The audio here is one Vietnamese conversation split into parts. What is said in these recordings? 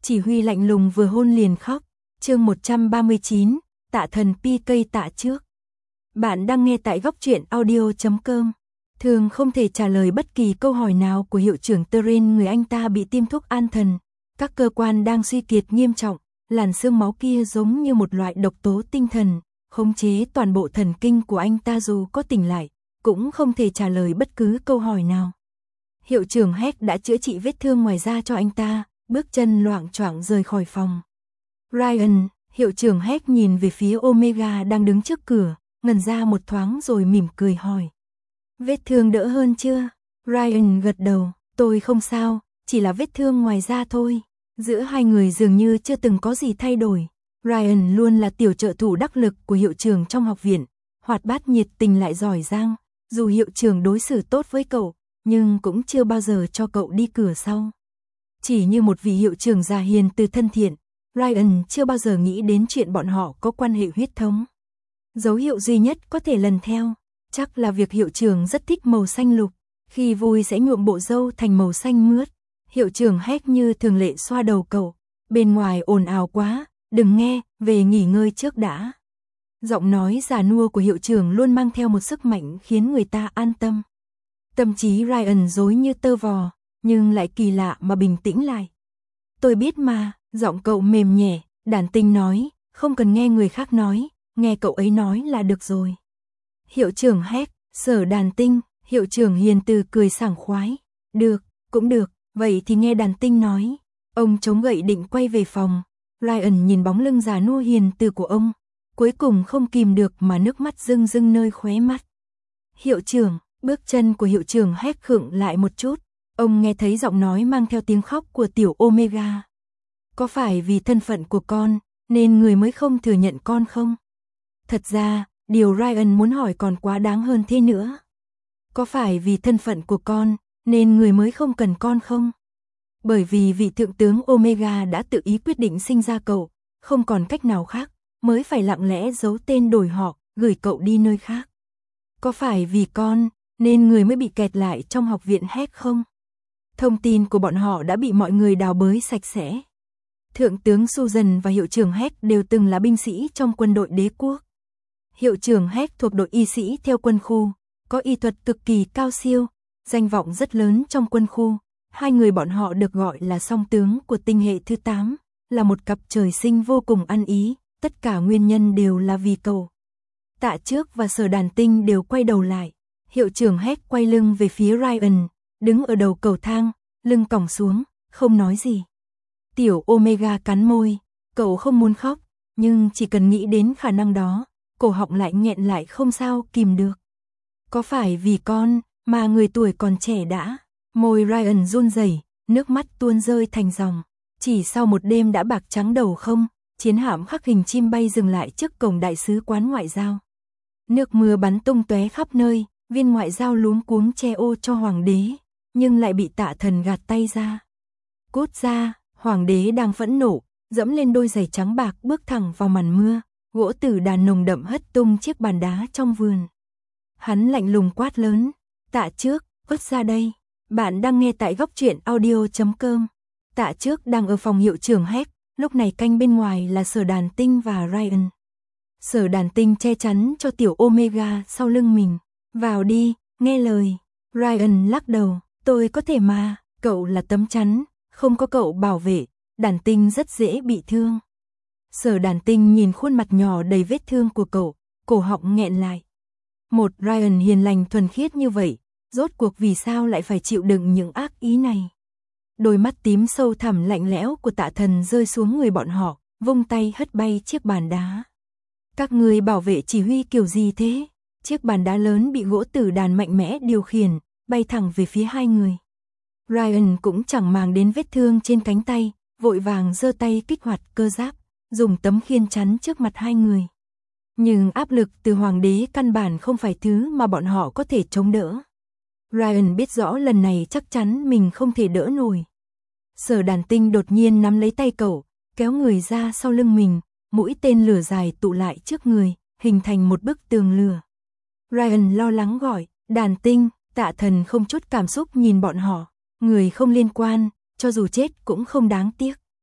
chỉ huy lạnh lùng vừa hôn liền khóc. Chương 139, Tạ Thần PK tạ trước. Bạn đang nghe tại góc truyện audio.com. Thường không thể trả lời bất kỳ câu hỏi nào của hiệu trưởng Terrain, người anh ta bị tiêm thuốc an thần. Các cơ quan đang suy kiệt nghiêm trọng, làn xương máu kia giống như một loại độc tố tinh thần, khống chế toàn bộ thần kinh của anh ta, dù có tỉnh lại, cũng không thể trả lời bất cứ câu hỏi nào. Hiệu trưởng Heck đã chữa trị vết thương ngoài da cho anh ta, bước chân loạng choạng rời khỏi phòng. Ryan, hiệu trưởng Heck nhìn về phía Omega đang đứng trước cửa, ngẩn ra một thoáng rồi mỉm cười hỏi. Vết thương đỡ hơn chưa? Ryan gật đầu, tôi không sao, chỉ là vết thương ngoài da thôi. Giữa hai người dường như chưa từng có gì thay đổi. Ryan luôn là tiểu trợ thủ đắc lực của hiệu trưởng trong học viện, hoạt bát nhiệt tình lại giỏi giang. Dù hiệu trưởng đối xử tốt với cậu, nhưng cũng chưa bao giờ cho cậu đi cửa sau. Chỉ như một vị hiệu trưởng già hiền từ thân thiện, Ryan chưa bao giờ nghĩ đến chuyện bọn họ có quan hệ huyết thống. Dấu hiệu duy nhất có thể lần theo, chắc là việc hiệu trưởng rất thích màu xanh lục, khi vui sẽ nhuộm bộ râu thành màu xanh mướt. Hiệu trưởng Heck như thường lệ xoa đầu cậu, bên ngoài ồn ào quá, đừng nghe, về nghỉ ngơi trước đã. Giọng nói già nua của hiệu trưởng luôn mang theo một sức mạnh khiến người ta an tâm. Tâm trí Ryan rối như tơ vò, nhưng lại kỳ lạ mà bình tĩnh lại. Tôi biết mà, giọng cậu mềm nhẹ, đàn tinh nói, không cần nghe người khác nói, nghe cậu ấy nói là được rồi. Hiệu trưởng Heck, Sở Đàn Tinh, hiệu trưởng hiền từ cười sảng khoái. Được, cũng được, vậy thì nghe đàn tinh nói. Ông chống gậy định quay về phòng. Ryan nhìn bóng lưng già nua hiền từ của ông, cuối cùng không kìm được mà nước mắt rưng rưng nơi khóe mắt. Hiệu trưởng, bước chân của hiệu trưởng Heck khựng lại một chút. Ông nghe thấy giọng nói mang theo tiếng khóc của tiểu Omega. Có phải vì thân phận của con, nên người mới không thừa nhận con không? Thật ra, điều Ryan muốn hỏi còn quá đáng hơn thế nữa. Có phải vì thân phận của con, nên người mới không cần con không? Bởi vì vị thượng tướng Omega đã tự ý quyết định sinh ra cậu, không còn cách nào khác, mới phải lặng lẽ giấu tên đổi họ, gửi cậu đi nơi khác. Có phải vì con, nên người mới bị kẹt lại trong học viện Heck không? Thông tin của bọn họ đã bị mọi người đào bới sạch sẽ. Thượng tướng Susan và hiệu trưởng Heck đều từng là binh sĩ trong quân đội đế quốc. Hiệu trưởng Heck thuộc đội y sĩ theo quân khu, có y thuật cực kỳ cao siêu, danh vọng rất lớn trong quân khu. Hai người bọn họ được gọi là song tướng của tinh hệ thứ 8, là một cặp trời sinh vô cùng ăn ý, tất cả nguyên nhân đều là vì cậu. Tạ Trước và Sở Đàn Tinh đều quay đầu lại, hiệu trưởng Heck quay lưng về phía Ryan, đứng ở đầu cầu thang, lưng còng xuống, không nói gì. Tiểu Omega cắn môi, cậu không muốn khóc, nhưng chỉ cần nghĩ đến khả năng đó, cổ họng lại nghẹn lại không sao kìm được. Có phải vì con, mà người tuổi còn trẻ đã? Môi Ryan run rẩy, nước mắt tuôn rơi thành dòng. Chỉ sau một đêm đã bạc trắng đầu không, chiến hạm khắc hình chim bay dừng lại trước cổng đại sứ quán ngoại giao. Nước mưa bắn tung tóe khắp nơi, viên ngoại giao luống cuống che ô cho hoàng đế, nhưng lại bị Tạ Thần gạt tay ra. Cút ra, hoàng đế đang phẫn nộ, dẫm lên đôi giày trắng bạc bước thẳng vào màn mưa, gỗ tử đàn nồng đậm hất tung chiếc bàn đá trong vườn. Hắn lạnh lùng quát lớn, Tạ Trước, cút ra đây. Bạn đang nghe tại góc truyện audio.com. Tạ Trước đang ở phòng hiệu trưởng Heck, lúc này canh bên ngoài là Sở Đàn Tinh và Ryan. Sở Đàn Tinh che chắn cho tiểu Omega sau lưng mình. Vào đi, nghe lời. Ryan lắc đầu, tôi có thể mà, cậu là tấm chắn, không có cậu bảo vệ, Đàn Tinh rất dễ bị thương. Sở Đàn Tinh nhìn khuôn mặt nhỏ đầy vết thương của cậu, cổ họng nghẹn lại. Một Ryan hiền lành thuần khiết như vậy, rốt cuộc vì sao lại phải chịu đựng những ác ý này? Đôi mắt tím sâu thẳm lạnh lẽo của Tạ Thần rơi xuống người bọn họ, vung tay hất bay chiếc bàn đá. Các người bảo vệ chỉ huy kiểu gì thế? Chiếc bàn đá lớn bị gỗ tử đàn mạnh mẽ điều khiển, bay thẳng về phía hai người. Ryan cũng chẳng màng đến vết thương trên cánh tay, vội vàng giơ tay kích hoạt cơ giáp, dùng tấm khiên chắn trước mặt hai người. Nhưng áp lực từ hoàng đế căn bản không phải thứ mà bọn họ có thể chống đỡ. Ryan biết rõ lần này chắc chắn mình không thể đỡ nổi. Sở Đàn Tinh đột nhiên nắm lấy tay cậu, kéo người ra sau lưng mình, mũi tên lửa dài tụ lại trước người, hình thành một bức tường lửa. Ryan lo lắng gọi, Đàn Tinh. Tạ Thần không chút cảm xúc nhìn bọn họ, người không liên quan, cho dù chết cũng không đáng tiếc.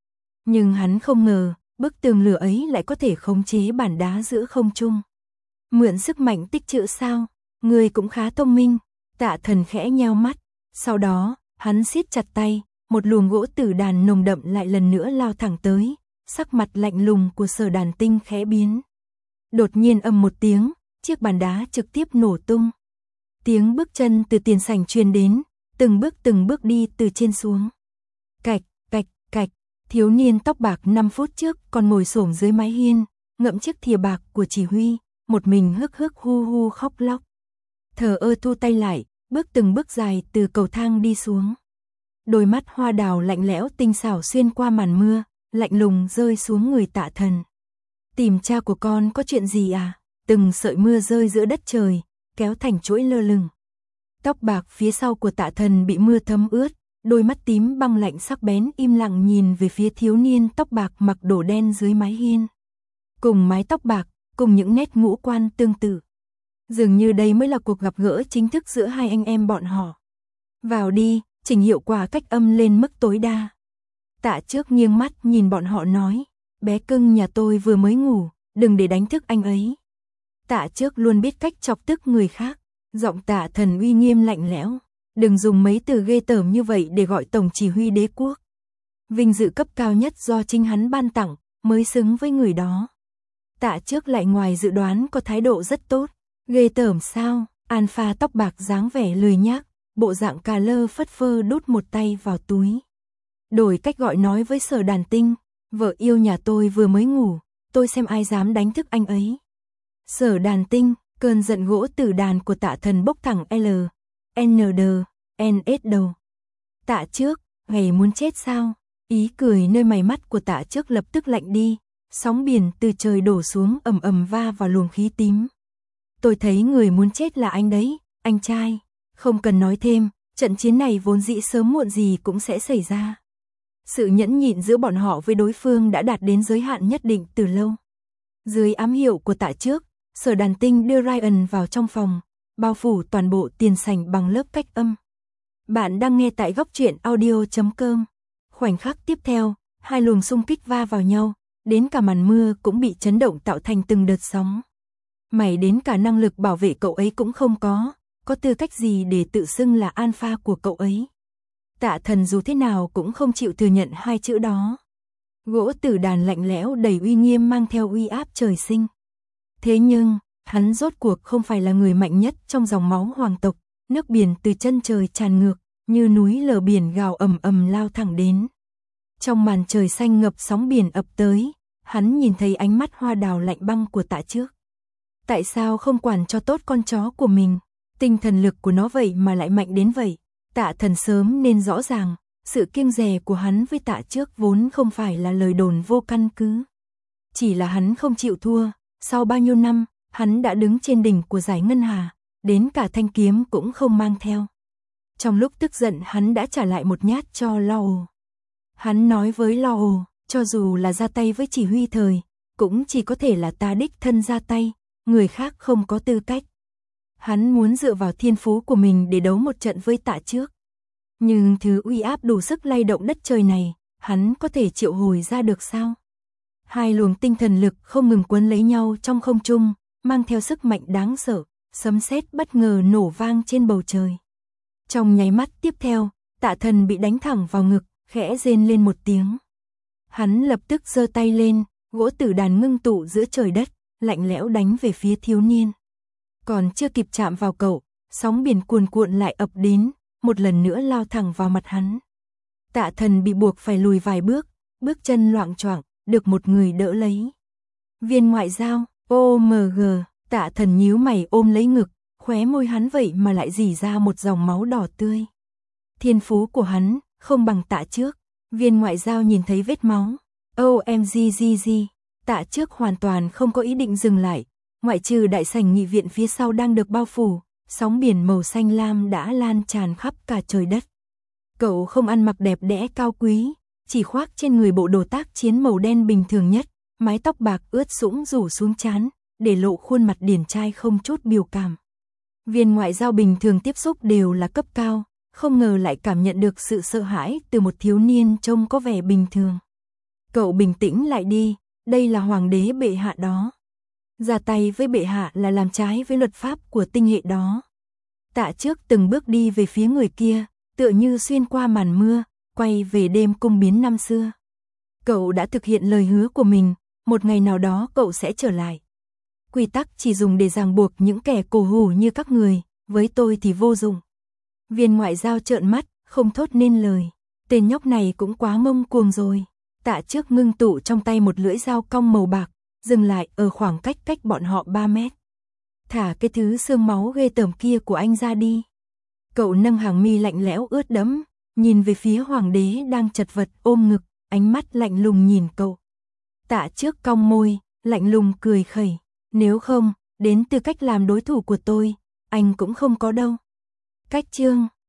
Nhưng hắn không ngờ, bức tường lửa ấy lại có thể khống chế bản đá giữa không trung. Mượn sức mạnh tích trữ sao? Người cũng khá thông minh. Tạ Thần khẽ nheo mắt. Sau đó, hắn siết chặt tay, một luồng gỗ tử đàn nồng đậm lại lần nữa lao thẳng tới. Sắc mặt lạnh lùng của Sở Đàn Tinh khẽ biến. Đột nhiên ầm một tiếng, chiếc bàn đá trực tiếp nổ tung. Tiếng bước chân từ tiền sảnh truyền đến, từng bước đi từ trên xuống. Cạch, cạch, cạch, thiếu niên tóc bạc 5 phút trước còn ngồi xổm dưới mái hiên, ngậm chiếc thìa bạc của chỉ huy, một mình hức hức hu hu khóc lóc. Thờ ơ thu tay lại, từng bước dài từ cầu thang đi xuống. Đôi mắt hoa đào lạnh lẽo tinh xảo xuyên qua màn mưa, lạnh lùng rơi xuống người Tạ Thần. Tìm cha của con có chuyện gì à? Từng sợi mưa rơi giữa đất trời, kéo thành chuỗi lơ lửng. Tóc bạc phía sau của Tạ Thần bị mưa thấm ướt, đôi mắt tím băng lạnh sắc bén im lặng nhìn về phía thiếu niên tóc bạc mặc đồ đen dưới mái hiên. Cùng mái tóc bạc, cùng những nét ngũ quan tương tự. Dường như đây mới là cuộc gặp gỡ chính thức giữa hai anh em bọn họ. Vào đi, chỉnh hiệu quả cách âm lên mức tối đa. Tạ Trước nghiêng mắt nhìn bọn họ nói, bé cưng nhà tôi vừa mới ngủ, đừng để đánh thức anh ấy. Tạ Trước luôn biết cách chọc tức người khác, giọng Tạ Thần uy nghiêm lạnh lẽo, đừng dùng mấy từ ghê tởm như vậy để gọi tổng chỉ huy đế quốc. Vinh dự cấp cao nhất do chính hắn ban tặng, mới xứng với người đó. Tạ Trước lại ngoài dự đoán có thái độ rất tốt, ghê tởm sao? Alpha tóc bạc dáng vẻ lười nhác, bộ dạng cà lơ phất phơ đút một tay vào túi. Đổi cách gọi nói với Sở Đàn Tinh, vợ yêu nhà tôi vừa mới ngủ, tôi xem ai dám đánh thức anh ấy. Sở Đàn Tinh, cơn giận gỗ tử đàn của Tạ Thần bốc thẳng NS đầu. Tạ Trước, ngày muốn chết sao? Ý cười nơi mày mắt của Tạ Trước lập tức lạnh đi, sóng biển từ trời đổ xuống ầm ầm va vào luồng khí tím. Tôi thấy người muốn chết là anh đấy, anh trai. Không cần nói thêm, trận chiến này vốn dĩ sớm muộn gì cũng sẽ xảy ra. Sự nhẫn nhịn giữa bọn họ với đối phương đã đạt đến giới hạn nhất định từ lâu. Dưới ám hiệu của Tạ Trước, Sở Đàn Tinh đưa Ryan vào trong phòng, bao phủ toàn bộ tiền sảnh bằng lớp cách âm. Bạn đang nghe tại góc truyện audio.com. Khoảnh khắc tiếp theo, hai luồng xung kích va vào nhau, đến cả màn mưa cũng bị chấn động tạo thành từng đợt sóng. Mày đến cả năng lực bảo vệ cậu ấy cũng không có tư cách gì để tự xưng là alpha của cậu ấy. Tạ Thần dù thế nào cũng không chịu thừa nhận hai chữ đó. Gỗ tử đàn lạnh lẽo đầy uy nghiêm mang theo uy áp trời sinh. Thế nhưng, hắn rốt cuộc không phải là người mạnh nhất trong dòng máu hoàng tộc, nước biển từ chân trời tràn ngược, như núi lở biển gào ầm ầm lao thẳng đến. Trong màn trời xanh ngập sóng biển ập tới, hắn nhìn thấy ánh mắt hoa đào lạnh băng của Tạ Trước. Tại sao không quản cho tốt con chó của mình? Tinh thần lực của nó vậy mà lại mạnh đến vậy. Tạ Thần sớm nên rõ ràng, sự kiêng dè của hắn với Tạ Trước vốn không phải là lời đồn vô căn cứ. Chỉ là hắn không chịu thua, sau bao nhiêu năm, hắn đã đứng trên đỉnh của giải ngân hà, đến cả thanh kiếm cũng không mang theo. Trong lúc tức giận hắn đã trả lại một nhát cho Law. Hắn nói với Law, cho dù là ra tay với chỉ huy thời, cũng chỉ có thể là ta đích thân ra tay, người khác không có tư cách. Hắn muốn dựa vào thiên phú của mình để đấu một trận với Tạ Trước. Nhưng thứ uy áp đủ sức lay động đất trời này, hắn có thể triệu hồi ra được sao? Hai luồng tinh thần lực không ngừng quấn lấy nhau trong không trung, mang theo sức mạnh đáng sợ, sấm sét bất ngờ nổ vang trên bầu trời. Trong nháy mắt tiếp theo, Tạ Thần bị đánh thẳng vào ngực, khẽ rên lên một tiếng. Hắn lập tức giơ tay lên, gỗ tử đàn ngưng tụ giữa trời đất, lạnh lẽo đánh về phía thiếu niên. Còn chưa kịp chạm vào cậu, sóng biển cuồn cuộn lại ập đến, một lần nữa lao thẳng vào mặt hắn. Tạ Thần bị buộc phải lùi vài bước chân loạng choạng, được một người đỡ lấy. Viên ngoại giao, OMG, Tạ Thần nhíu mày ôm lấy ngực, khóe môi hắn vậy mà lại rỉ ra một dòng máu đỏ tươi. Thiên phú của hắn không bằng Tạ Trước. Viên ngoại giao nhìn thấy vết máu. OMGGG, Tạ Trước hoàn toàn không có ý định dừng lại, ngoại trừ đại sảnh nghị viện phía sau đang được bao phủ, sóng biển màu xanh lam đã lan tràn khắp cả trời đất. Cậu không ăn mặc đẹp đẽ cao quý, chỉ khoác trên người bộ đồ tác chiến màu đen bình thường nhất, mái tóc bạc ướt sũng rủ xuống trán, để lộ khuôn mặt điển trai không chút biểu cảm. Viên ngoại giao bình thường tiếp xúc đều là cấp cao, không ngờ lại cảm nhận được sự sợ hãi từ một thiếu niên trông có vẻ bình thường. Cậu bình tĩnh lại đi, đây là hoàng đế bệ hạ đó. Ra tay với bệ hạ là làm trái với luật pháp của tinh hệ đó. Tạ Trước từng bước đi về phía người kia, tựa như xuyên qua màn mưa, quay về đêm cung biến năm xưa. Cậu đã thực hiện lời hứa của mình, một ngày nào đó cậu sẽ trở lại. Quy tắc chỉ dùng để ràng buộc những kẻ cổ hủ như các người, với tôi thì vô dụng. Viên ngoại giao trợn mắt, không thốt nên lời. Tên nhóc này cũng quá ngông cuồng rồi. Tạ Trước ngưng tụ trong tay một lưỡi dao cong màu bạc, dừng lại ở khoảng cách bọn họ 3 mét. Thả cái thứ xương máu ghê tởm kia của anh ra đi. Cậu nâng hàng mi lạnh lẽo ướt đẫm, nhìn về phía hoàng đế đang chật vật ôm ngực, ánh mắt lạnh lùng nhìn cậu. Tạ Trước cong môi, lạnh lùng cười khẩy. Nếu không, đến tư cách làm đối thủ của tôi, anh cũng không có đâu. Cách chương